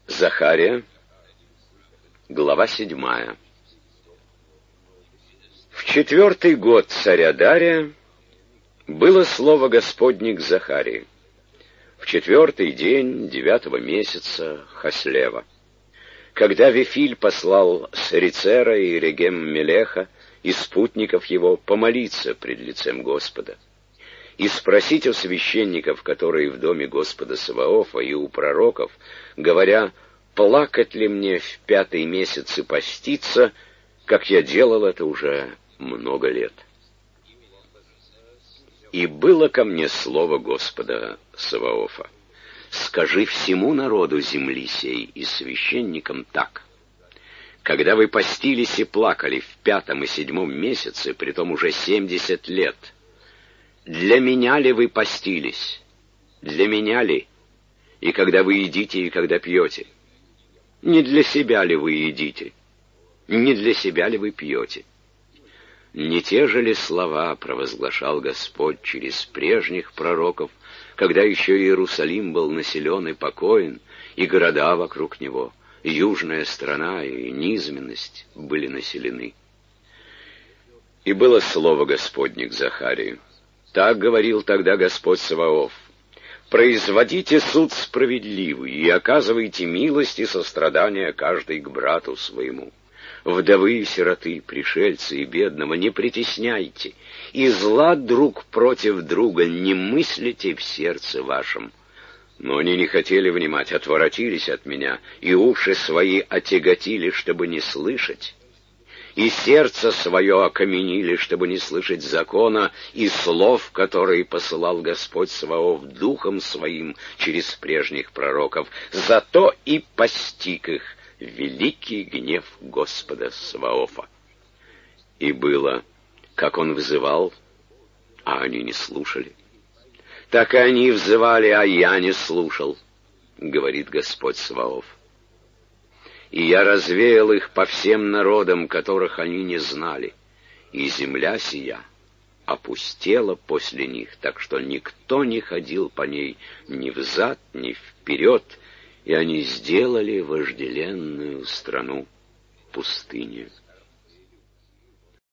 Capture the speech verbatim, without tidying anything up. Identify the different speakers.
Speaker 1: Захария, глава седьмая. В четвертый год царя Дария было слово Господне к Захарии, в четвертый день девятого месяца Хаслева, когда Вифиль послал Сарицера и Регем-Мелеха и спутников его помолиться пред лицем Господа и спросить у священников, которые в доме Господа Саваофа, и у пророков, говоря: «Плакать ли мне в пятый месяц и поститься, как я делал это уже много лет?» И было ко мне слово Господа Саваофа: «Скажи всему народу земли сей и священникам так: когда вы постились и плакали в пятом и седьмом месяце, притом уже семьдесят лет, для меня ли вы постились? Для меня ли? И когда вы едите, и когда пьете? Не для себя ли вы едите? Не для себя ли вы пьете? Не те же ли слова провозглашал Господь через прежних пророков, когда еще Иерусалим был населен и покоен, и города вокруг него, южная страна и низменность были населены?» И было слово Господне к Захарию: «Так говорил тогда Господь Саваоф: производите суд справедливый и оказывайте милость и сострадание каждый к брату своему. Вдовы и сироты, пришельцы и бедного не притесняйте, и зла друг против друга не мыслите в сердце вашем». Но они не хотели внимать, отворотились от меня, и уши свои отяготили, чтобы не слышать, и сердце свое окаменили, чтобы не слышать закона и слов, которые посылал Господь Саваоф духом своим через прежних пророков. Зато и постиг их великий гнев Господа Саваофа. И было, как он взывал, а они не слушали, так и они взывали, а я не слушал, говорит Господь Саваоф. И я развеял их по всем народам, которых они не знали, и земля сия опустела после них, так что никто не ходил по ней ни взад, ни вперед, и они сделали вожделенную страну пустыню.